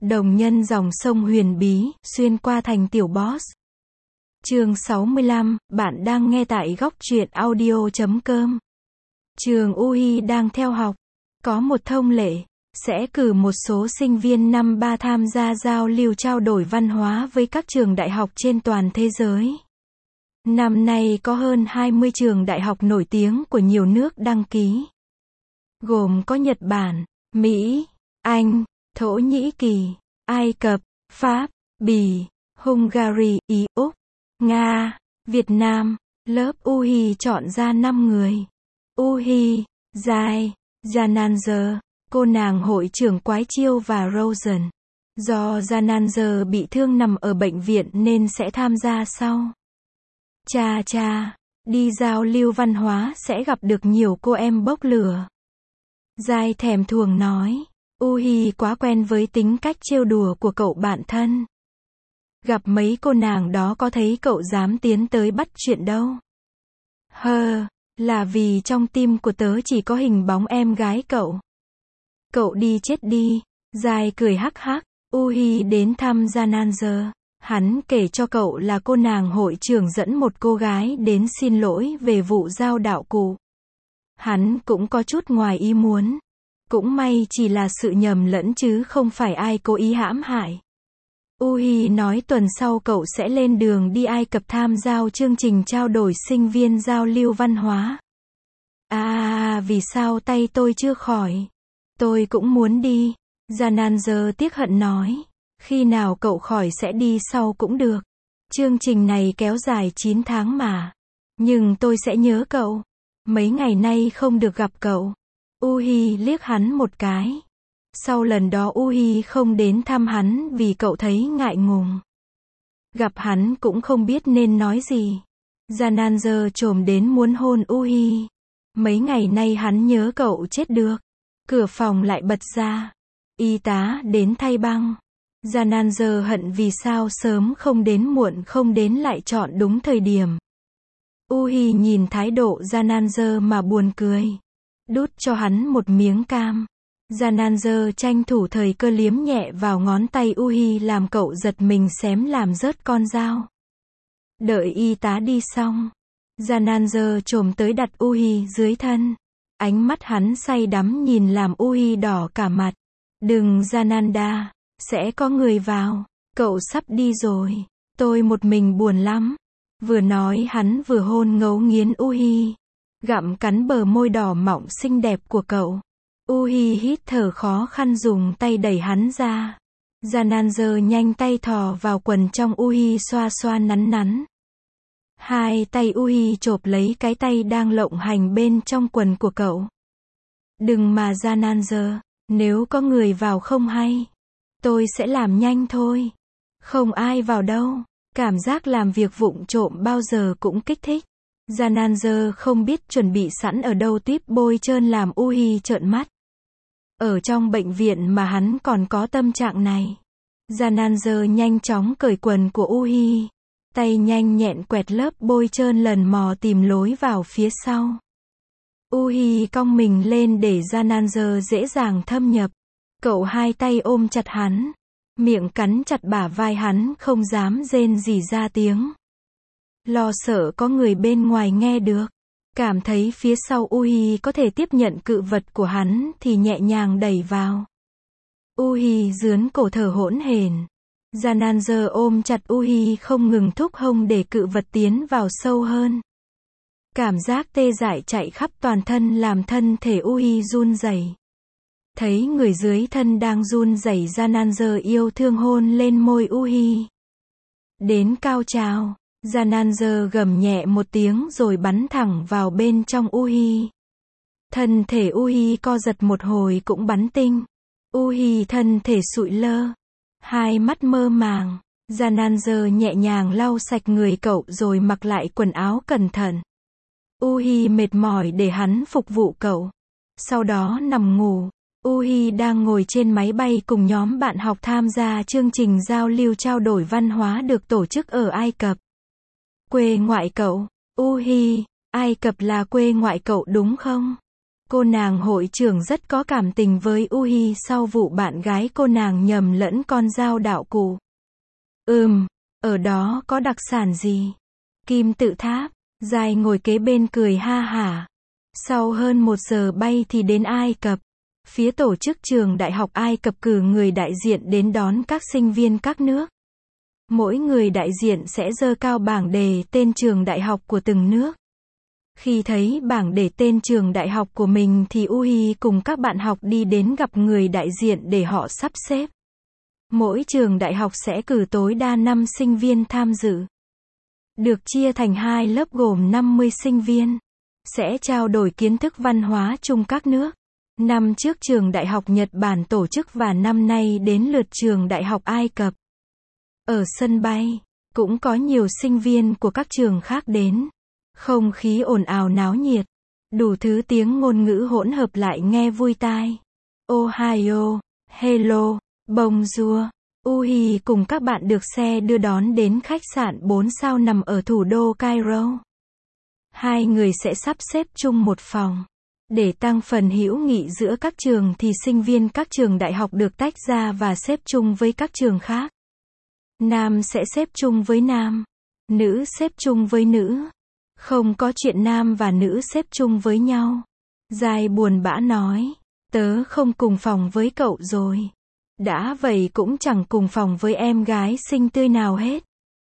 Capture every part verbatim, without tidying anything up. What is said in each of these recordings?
Đồng nhân dòng sông huyền bí, xuyên qua thành tiểu boss. Chương sáu mươi lăm, bạn đang nghe tại góc truyện audio chấm com. Trường u i đang theo học. Có một thông lệ, sẽ cử một số sinh viên năm ba tham gia giao lưu trao đổi văn hóa với các trường đại học trên toàn thế giới. Năm nay có hơn hai mươi trường đại học nổi tiếng của nhiều nước đăng ký. Gồm có Nhật Bản, Mỹ, Anh, Thổ Nhĩ Kỳ, Ai Cập, Pháp, Bỉ, Hungary, Ý, Úc, Nga, Việt Nam. Lớp u i chọn ra năm người. u i, Giai, Jananzer, cô nàng hội trưởng Quái Chiêu và Rosen. Do Jananzer bị thương nằm ở bệnh viện nên sẽ tham gia sau. Cha cha, đi giao lưu văn hóa sẽ gặp được nhiều cô em bốc lửa. Giai thèm thuồng nói. u i quá quen với tính cách trêu đùa của cậu bạn thân. Gặp mấy cô nàng đó có thấy cậu dám tiến tới bắt chuyện đâu. Hơ, là vì trong tim của tớ chỉ có hình bóng em gái cậu. Cậu đi chết đi. Giai cười hắc hắc. u i đến thăm Jananzer. Hắn kể cho cậu là cô nàng hội trưởng dẫn một cô gái đến xin lỗi về vụ giao đạo cụ. Hắn cũng có chút ngoài ý muốn. Cũng may chỉ là sự nhầm lẫn chứ không phải ai cố ý hãm hại. u i nói tuần sau cậu sẽ lên đường đi Ai Cập tham gia chương trình trao đổi sinh viên giao lưu văn hóa. À, vì sao tay tôi chưa khỏi? Tôi cũng muốn đi. Jananzer tiếc hận nói. Khi nào cậu khỏi sẽ đi sau cũng được. Chương trình này kéo dài chín tháng mà. Nhưng tôi sẽ nhớ cậu. Mấy ngày nay không được gặp cậu. u i liếc hắn một cái. Sau lần đó u i không đến thăm hắn vì cậu thấy ngại ngùng. Gặp hắn cũng không biết nên nói gì. Jananzer chồm đến muốn hôn u i. Mấy ngày nay hắn nhớ cậu chết được. Cửa phòng lại bật ra. Y tá đến thay băng. Jananzer hận vì sao sớm không đến muộn không đến lại chọn đúng thời điểm. u i nhìn thái độ Jananzer mà buồn cười. Đút cho hắn một miếng cam. Jananzer tranh thủ thời cơ liếm nhẹ vào ngón tay u i làm cậu giật mình xém làm rớt con dao. Đợi y tá đi xong. Jananzer chồm tới đặt u i dưới thân. Ánh mắt hắn say đắm nhìn làm u i đỏ cả mặt. Đừng Jananda, sẽ có người vào. Cậu sắp đi rồi. Tôi một mình buồn lắm. Vừa nói hắn vừa hôn ngấu nghiến u i. Gặm cắn bờ môi đỏ mọng xinh đẹp của cậu. u i hít thở khó khăn dùng tay đẩy hắn ra. Jananzer nhanh tay thò vào quần trong u i xoa xoa nắn nắn. Hai tay u i chộp lấy cái tay đang lộng hành bên trong quần của cậu. Đừng mà Jananzer, nếu có người vào không hay. Tôi sẽ làm nhanh thôi. Không ai vào đâu. Cảm giác làm việc vụng trộm bao giờ cũng kích thích. Jananzer không biết chuẩn bị sẵn ở đâu tuýp bôi trơn làm u i trợn mắt. Ở trong bệnh viện mà hắn còn có tâm trạng này. Jananzer nhanh chóng cởi quần của u i. Tay nhanh nhẹn quẹt lớp bôi trơn lần mò tìm lối vào phía sau. u i cong mình lên để Jananzer dễ dàng thâm nhập. Cậu hai tay ôm chặt hắn. Miệng cắn chặt bả vai hắn không dám rên rỉ ra tiếng. Lo sợ có người bên ngoài nghe được. Cảm thấy phía sau u i có thể tiếp nhận cự vật của hắn thì nhẹ nhàng đẩy vào. u i dướn cổ thở hỗn hển. Jananzer ôm chặt u i không ngừng thúc hông để cự vật tiến vào sâu hơn. Cảm giác tê dại chạy khắp toàn thân làm thân thể u i run rẩy. Thấy người dưới thân đang run rẩy, Jananzer yêu thương hôn lên môi u i. Đến cao trào, Jananzer gầm nhẹ một tiếng rồi bắn thẳng vào bên trong u i. Thân thể u i co giật một hồi cũng bắn tinh. u i thân thể sụi lơ. Hai mắt mơ màng. Jananzer nhẹ nhàng lau sạch người cậu rồi mặc lại quần áo cẩn thận. u i mệt mỏi để hắn phục vụ cậu. Sau đó nằm ngủ. u i đang ngồi trên máy bay cùng nhóm bạn học tham gia chương trình giao lưu trao đổi văn hóa được tổ chức ở Ai Cập. Quê ngoại cậu. u i, Ai Cập là quê ngoại cậu đúng không? Cô nàng hội trưởng rất có cảm tình với Uhi sau vụ bạn gái cô nàng nhầm lẫn con dao đạo cụ. Ừm, ở đó có đặc sản gì? Kim tự tháp. Giai ngồi kế bên cười ha hả. Sau hơn một giờ bay thì đến Ai Cập. Phía tổ chức trường đại học Ai Cập cử người đại diện đến đón các sinh viên các nước. Mỗi người đại diện sẽ giơ cao bảng đề tên trường đại học của từng nước. Khi thấy bảng để tên trường đại học của mình thì Uhi cùng các bạn học đi đến gặp người đại diện để họ sắp xếp. Mỗi trường đại học sẽ cử tối đa năm sinh viên tham dự. Được chia thành hai lớp gồm năm mươi sinh viên. Sẽ trao đổi kiến thức văn hóa chung các nước. Năm trước trường đại học Nhật Bản tổ chức và năm nay đến lượt trường đại học Ai Cập. Ở sân bay, cũng có nhiều sinh viên của các trường khác đến. Không khí ồn ào náo nhiệt. Đủ thứ tiếng ngôn ngữ hỗn hợp lại nghe vui tai. Ohio, hello, bonjour. Uhi cùng các bạn được xe đưa đón đến khách sạn bốn sao nằm ở thủ đô Cairo. Hai người sẽ sắp xếp chung một phòng. Để tăng phần hữu nghị giữa các trường thì sinh viên các trường đại học được tách ra và xếp chung với các trường khác. Nam sẽ xếp chung với nam. Nữ xếp chung với nữ. Không có chuyện nam và nữ xếp chung với nhau. Giai buồn bã nói. Tớ không cùng phòng với cậu rồi. Đã vậy cũng chẳng cùng phòng với em gái xinh tươi nào hết.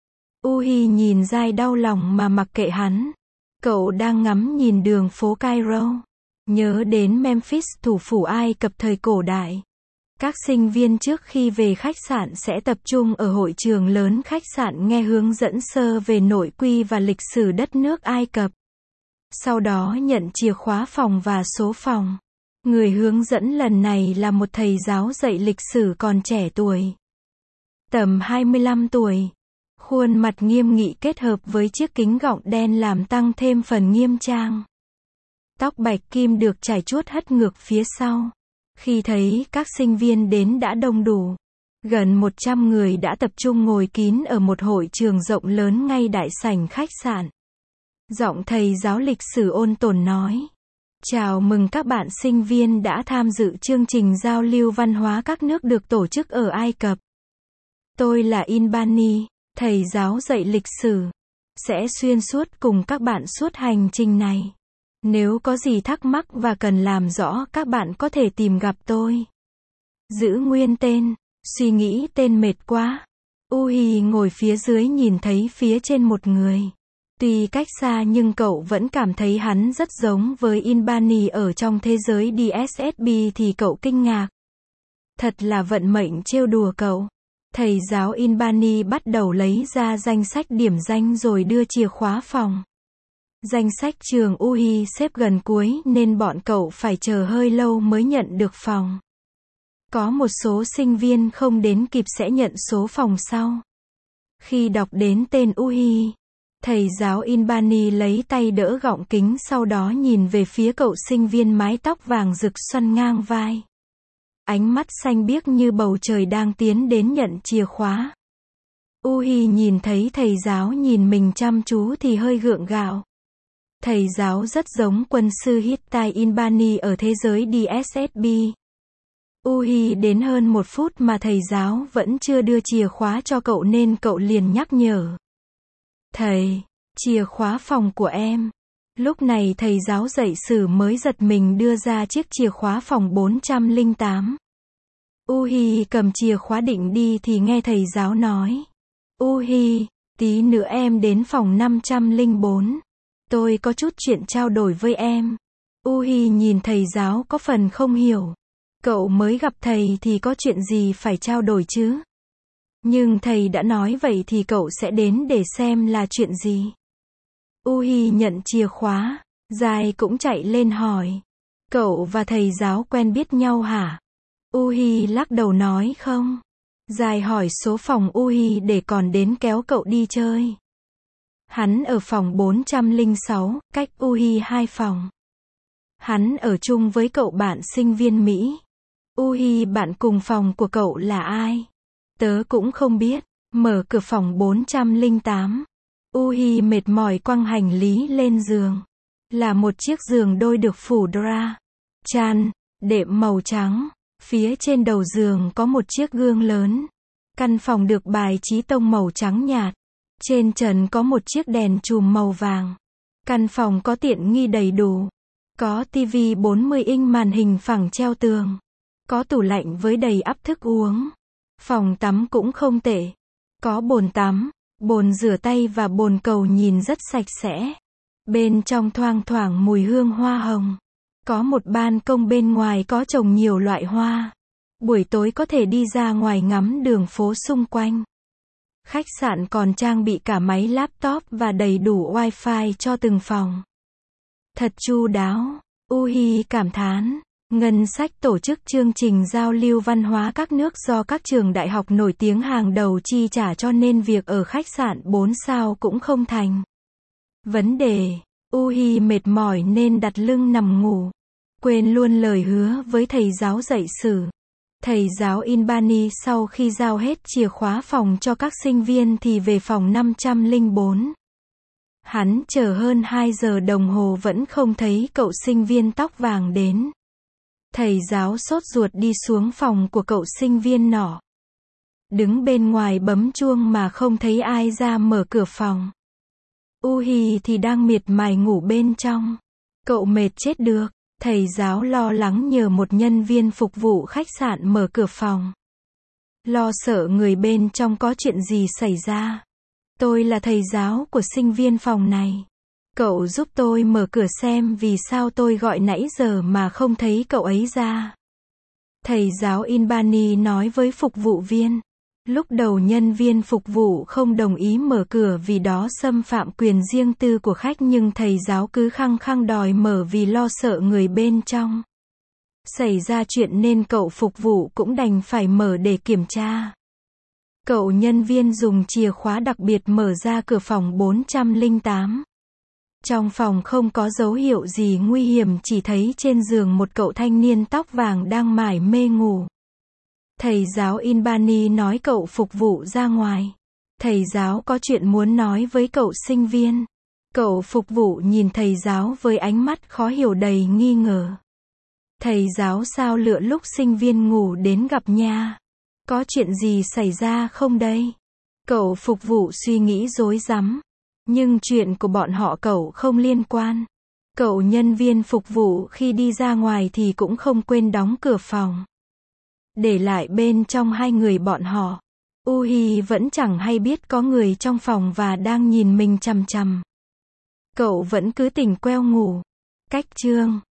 Uhi nhìn Giai đau lòng mà mặc kệ hắn. Cậu đang ngắm nhìn đường phố Cairo. Nhớ đến Memphis, thủ phủ Ai Cập thời cổ đại. Các sinh viên trước khi về khách sạn sẽ tập trung ở hội trường lớn khách sạn nghe hướng dẫn sơ về nội quy và lịch sử đất nước Ai Cập. Sau đó nhận chìa khóa phòng và số phòng. Người hướng dẫn lần này là một thầy giáo dạy lịch sử còn trẻ tuổi. Tầm hai mươi lăm tuổi. Khuôn mặt nghiêm nghị kết hợp với chiếc kính gọng đen làm tăng thêm phần nghiêm trang. Tóc bạch kim được chải chuốt hất ngược phía sau. Khi thấy các sinh viên đến đã đông đủ. Gần một trăm người đã tập trung ngồi kín ở một hội trường rộng lớn ngay đại sảnh khách sạn. Giọng thầy giáo lịch sử ôn tồn nói. Chào mừng các bạn sinh viên đã tham dự chương trình giao lưu văn hóa các nước được tổ chức ở Ai Cập. Tôi là Inbani, thầy giáo dạy lịch sử. Sẽ xuyên suốt cùng các bạn suốt hành trình này. Nếu có gì thắc mắc và cần làm rõ các bạn có thể tìm gặp tôi. Giữ nguyên tên. Suy nghĩ tên mệt quá. Uhi ngồi phía dưới nhìn thấy phía trên một người. Tuy cách xa nhưng cậu vẫn cảm thấy hắn rất giống với Inbani ở trong thế giới đê ét ét bê thì cậu kinh ngạc. Thật là vận mệnh trêu đùa cậu. Thầy giáo Inbani bắt đầu lấy ra danh sách điểm danh rồi đưa chìa khóa phòng. Danh sách trường Uhi xếp gần cuối nên bọn cậu phải chờ hơi lâu mới nhận được phòng. Có một số sinh viên không đến kịp sẽ nhận số phòng sau. Khi đọc đến tên Uhi, thầy giáo Inbani lấy tay đỡ gọng kính sau đó nhìn về phía cậu sinh viên mái tóc vàng rực xoăn ngang vai. Ánh mắt xanh biếc như bầu trời đang tiến đến nhận chìa khóa. Uhi nhìn thấy thầy giáo nhìn mình chăm chú thì hơi gượng gạo. Thầy giáo rất giống quân sư Hittite Inbani ở thế giới đê ét ét bê. Uhi đến hơn một phút mà thầy giáo vẫn chưa đưa chìa khóa cho cậu nên cậu liền nhắc nhở. Thầy, chìa khóa phòng của em. Lúc này thầy giáo dạy sử mới giật mình đưa ra chiếc chìa khóa phòng bốn trăm lẻ tám. Uhi cầm chìa khóa định đi thì nghe thầy giáo nói. Uhi, tí nữa em đến phòng năm trăm lẻ bốn. Tôi có chút chuyện trao đổi với em. Uhi nhìn thầy giáo có phần không hiểu. Cậu mới gặp thầy thì có chuyện gì phải trao đổi chứ? Nhưng thầy đã nói vậy thì cậu sẽ đến để xem là chuyện gì. Uhi nhận chìa khóa. Giai cũng chạy lên hỏi. Cậu và thầy giáo quen biết nhau hả? Uhi lắc đầu nói không. Giai hỏi số phòng Uhi để còn đến kéo cậu đi chơi. Hắn ở phòng bốn trăm lẻ sáu, cách Uhi hai phòng. Hắn ở chung với cậu bạn sinh viên Mỹ. Uhi bạn cùng phòng của cậu là ai? Tớ cũng không biết. Mở cửa phòng bốn trăm lẻ tám. Uhi mệt mỏi quăng hành lý lên giường. Là một chiếc giường đôi được phủ drap. Chăn, đệm màu trắng. Phía trên đầu giường có một chiếc gương lớn. Căn phòng được bài trí tông màu trắng nhạt. Trên trần có một chiếc đèn chùm màu vàng. Căn phòng có tiện nghi đầy đủ. Có tivi bốn mươi inch màn hình phẳng treo tường. Có tủ lạnh với đầy ắp thức uống. Phòng tắm cũng không tệ. Có bồn tắm, bồn rửa tay và bồn cầu nhìn rất sạch sẽ. Bên trong thoang thoảng mùi hương hoa hồng. Có một ban công bên ngoài có trồng nhiều loại hoa. Buổi tối có thể đi ra ngoài ngắm đường phố xung quanh. Khách sạn còn trang bị cả máy laptop và đầy đủ wifi cho từng phòng. Thật chu đáo, Uhi cảm thán. Ngân sách tổ chức chương trình giao lưu văn hóa các nước do các trường đại học nổi tiếng hàng đầu chi trả cho nên việc ở khách sạn bốn sao cũng không thành vấn đề. Uhi mệt mỏi nên đặt lưng nằm ngủ. Quên luôn lời hứa với thầy giáo dạy sử. Thầy giáo Inbani sau khi giao hết chìa khóa phòng cho các sinh viên thì về phòng năm trăm lẻ bốn. Hắn chờ hơn hai giờ đồng hồ vẫn không thấy cậu sinh viên tóc vàng đến. Thầy giáo sốt ruột đi xuống phòng của cậu sinh viên nọ. Đứng bên ngoài bấm chuông mà không thấy ai ra mở cửa phòng. Uhi thì đang miệt mài ngủ bên trong. Cậu mệt chết được. Thầy giáo lo lắng nhờ một nhân viên phục vụ khách sạn mở cửa phòng. Lo sợ người bên trong có chuyện gì xảy ra. Tôi là thầy giáo của sinh viên phòng này. Cậu giúp tôi mở cửa xem vì sao tôi gọi nãy giờ mà không thấy cậu ấy ra. Thầy giáo Inbani nói với phục vụ viên. Lúc đầu nhân viên phục vụ không đồng ý mở cửa vì đó xâm phạm quyền riêng tư của khách nhưng thầy giáo cứ khăng khăng đòi mở vì lo sợ người bên trong xảy ra chuyện nên cậu phục vụ cũng đành phải mở để kiểm tra. Cậu nhân viên dùng chìa khóa đặc biệt mở ra cửa phòng bốn trăm lẻ tám. Trong phòng không có dấu hiệu gì nguy hiểm, chỉ thấy trên giường một cậu thanh niên tóc vàng đang mải mê ngủ. Thầy giáo Inbani nói cậu phục vụ ra ngoài. Thầy giáo có chuyện muốn nói với cậu sinh viên. Cậu phục vụ nhìn thầy giáo với ánh mắt khó hiểu đầy nghi ngờ. Thầy giáo sao lựa lúc sinh viên ngủ đến gặp nha? Có chuyện gì xảy ra không đây? Cậu phục vụ suy nghĩ rối rắm. Nhưng chuyện của bọn họ cậu không liên quan. Cậu nhân viên phục vụ khi đi ra ngoài thì cũng không quên đóng cửa phòng. Để lại bên trong hai người bọn họ. Uhi vẫn chẳng hay biết có người trong phòng và đang nhìn mình chằm chằm. Cậu vẫn cứ tỉnh queo ngủ. Cách chương